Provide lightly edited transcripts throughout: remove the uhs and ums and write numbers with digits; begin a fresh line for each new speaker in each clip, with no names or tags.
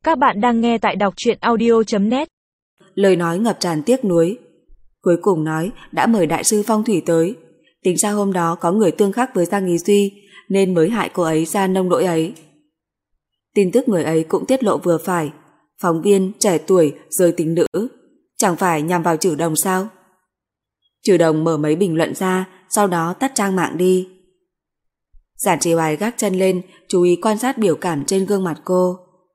Các bạn đang nghe tại đọc truyện audio.net.
Lời nói ngập tràn tiếc nuối. Cuối cùng nói đã mời đại sư phong thủy tới. Tính ra hôm đó có người tương khắc với Giang Ý Duy nên mới hại cô ấy ra nông nỗi ấy. Tin tức người ấy cũng tiết lộ vừa phải. Phóng viên trẻ tuổi rơi tính nữ, chẳng phải nhằm vào Trử Đồng sao? Trử Đồng mở mấy bình luận ra, sau đó tắt trang mạng đi. Giản Trì Hoài gác chân lên, chú ý quan sát biểu cảm trên gương mặt cô.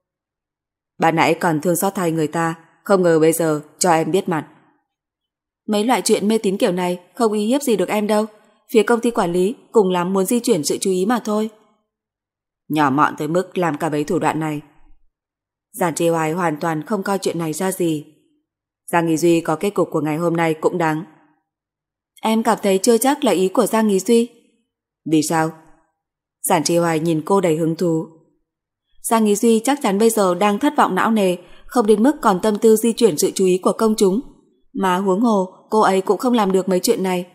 Ban nãy còn thương xót thay người ta, không ngờ bây giờ cho em biết mặt. Mấy loại chuyện mê tín kiểu này không uy hiếp gì được em đâu. Phía công ty quản lý cùng lắm muốn di chuyển sự chú ý mà thôi. Nhỏ mọn tới mức làm cả mấy thủ đoạn này. Giản Trì Hoài hoàn toàn không coi chuyện này ra gì. Giang Ý Duy có kết cục của ngày hôm nay cũng đáng. Em cảm thấy chưa chắc là ý của Giang Ý Duy. Vì sao? Giản Trì Hoài nhìn cô đầy hứng thú. Giang Ý Duy chắc chắn bây giờ đang thất vọng não nề, không đến mức còn tâm tư di chuyển sự chú ý của công chúng. Mà huống hồ, cô ấy cũng không làm được mấy chuyện này.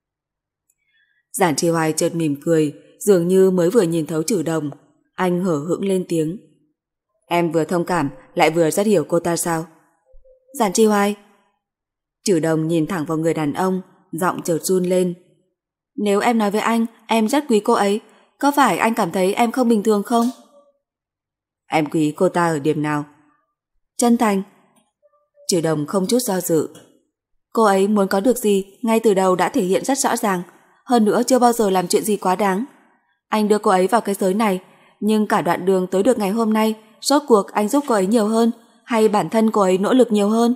Giản Trì Hoài chợt mỉm cười, dường như mới vừa nhìn thấu Trử Đồng. Anh hở hững lên tiếng. Em vừa thông cảm, lại vừa rất hiểu cô ta sao? Giản Trì Hoài. Trử Đồng nhìn thẳng vào người đàn ông, giọng chợt run lên. Nếu em nói với anh, em rất quý cô ấy, có phải anh cảm thấy em không bình thường không? Em quý cô ta ở điểm nào? Chân thành. Trử Đồng không chút do dự. Cô ấy muốn có được gì ngay từ đầu đã thể hiện rất rõ ràng, hơn nữa chưa bao giờ làm chuyện gì quá đáng. Anh đưa cô ấy vào cái giới này, nhưng cả đoạn đường tới được ngày hôm nay, rốt cuộc anh giúp cô ấy nhiều hơn hay bản thân cô ấy nỗ lực nhiều hơn?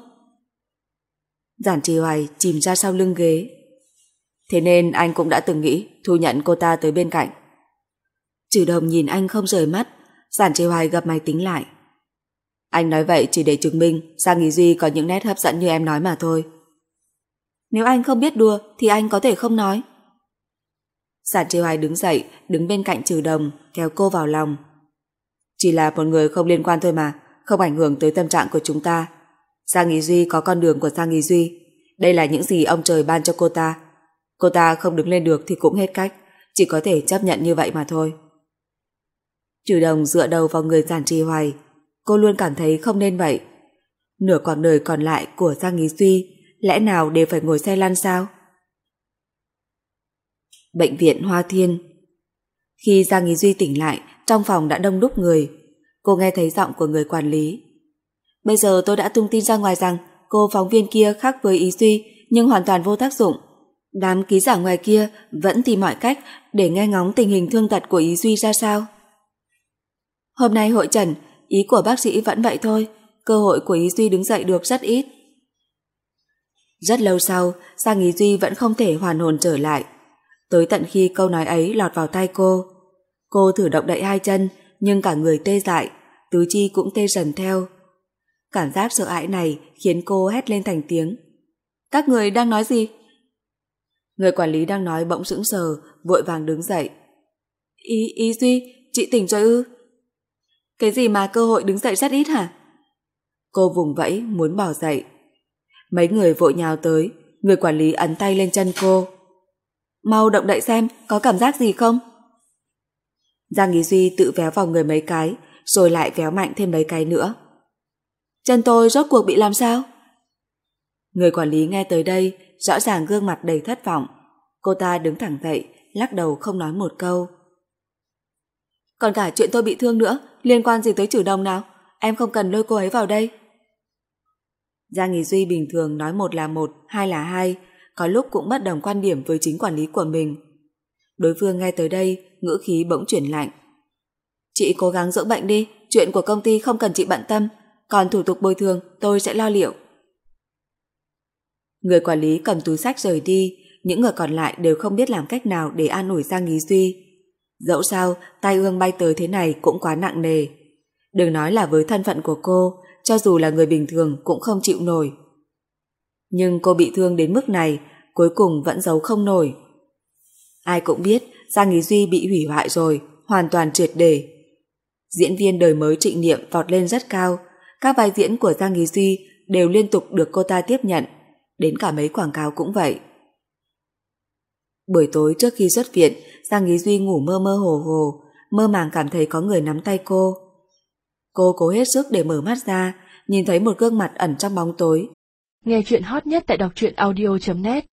Giản Trì Hoài chìm ra sau lưng ghế. Thế nên anh cũng đã từng nghĩ thu nhận cô ta tới bên cạnh. Trử Đồng nhìn anh không rời mắt. Giản Trì Hoài gập mày tính lại. Anh nói vậy chỉ để chứng minh Giang Ý Duy có những nét hấp dẫn như em nói mà thôi. Nếu anh không biết đùa thì anh có thể không nói. Giản Trì Hoài đứng dậy, đứng bên cạnh Trử Đồng, kéo cô vào lòng. Chỉ là một người không liên quan thôi mà, không ảnh hưởng tới tâm trạng của chúng ta. Giang Ý Duy có con đường của Giang Ý Duy. Đây là những gì ông trời ban cho cô ta. Cô ta không đứng lên được thì cũng hết cách, chỉ có thể chấp nhận như vậy mà thôi. Trử Đồng dựa đầu vào người Giản Trì Hoài. Cô luôn cảm thấy không nên vậy. Nửa quãng đời còn lại của Giang Ý Duy lẽ nào đều phải ngồi xe lăn sao? Bệnh viện Hoa Thiên. Khi Giang Ý Duy tỉnh lại, trong phòng đã đông đúc người. Cô nghe thấy giọng của người quản lý. Bây giờ tôi đã tung tin ra ngoài rằng cô phóng viên kia khác với Ý Duy nhưng hoàn toàn vô tác dụng. Đám ký giả ngoài kia vẫn tìm mọi cách để nghe ngóng tình hình thương tật của Ý Duy ra sao. Hôm nay hội chẩn, ý của bác sĩ vẫn vậy thôi, cơ hội của Ý Duy đứng dậy được rất ít. Rất lâu sau, Giang Ý Duy vẫn không thể hoàn hồn trở lại. Tới tận khi câu nói ấy lọt vào tai cô. Cô thử động đậy hai chân, nhưng cả người tê dại, tứ chi cũng tê dần theo. Cảm giác sợ hãi này khiến cô hét lên thành tiếng. Các người đang nói gì? Người quản lý đang nói bỗng sững sờ, vội vàng đứng dậy. Ý Duy, chị tỉnh rồi ư? Cái gì mà cơ hội đứng dậy rất ít hả? Cô vùng vẫy muốn bỏ dậy. Mấy người vội nhào tới, người quản lý ấn tay lên chân cô. Mau động đậy xem, có cảm giác gì không? Giang Ý Duy tự véo vào người mấy cái, rồi lại véo mạnh thêm mấy cái nữa. Chân tôi rốt cuộc bị làm sao? Người quản lý nghe tới đây, rõ ràng gương mặt đầy thất vọng. Cô ta đứng thẳng dậy, lắc đầu không nói một câu. Còn cả chuyện tôi bị thương nữa, liên quan gì tới Trử Đồng nào? Em không cần lôi cô ấy vào đây. Giang Ý Duy bình thường nói một là một, hai là hai, có lúc cũng bất đồng quan điểm với chính quản lý của mình. Đối phương nghe tới đây, ngữ khí bỗng chuyển lạnh. Chị cố gắng dưỡng bệnh đi, chuyện của công ty không cần chị bận tâm, còn thủ tục bồi thường tôi sẽ lo liệu. Người quản lý cầm túi xách rời đi, những người còn lại đều không biết làm cách nào để an ủi Giang Ý Duy. Dẫu sao, tai ương bay tới thế này cũng quá nặng nề. Đừng nói là với thân phận của cô, cho dù là người bình thường cũng không chịu nổi. Nhưng cô bị thương đến mức này, cuối cùng vẫn giấu không nổi. Ai cũng biết Giang Ý Duy bị hủy hoại rồi, hoàn toàn triệt để. Diễn viên đời mới Trịnh Niệm vọt lên rất cao, các vai diễn của Giang Ý Duy đều liên tục được cô ta tiếp nhận, đến cả mấy quảng cáo cũng vậy. Buổi tối trước khi xuất viện, Giang Ý Duy ngủ mơ mơ hồ hồ, mơ màng cảm thấy có người nắm tay cô. Cô cố hết sức để mở mắt ra, nhìn thấy một gương mặt ẩn trong bóng tối.
Nghe chuyện hot nhất tại đọc truyện audio.net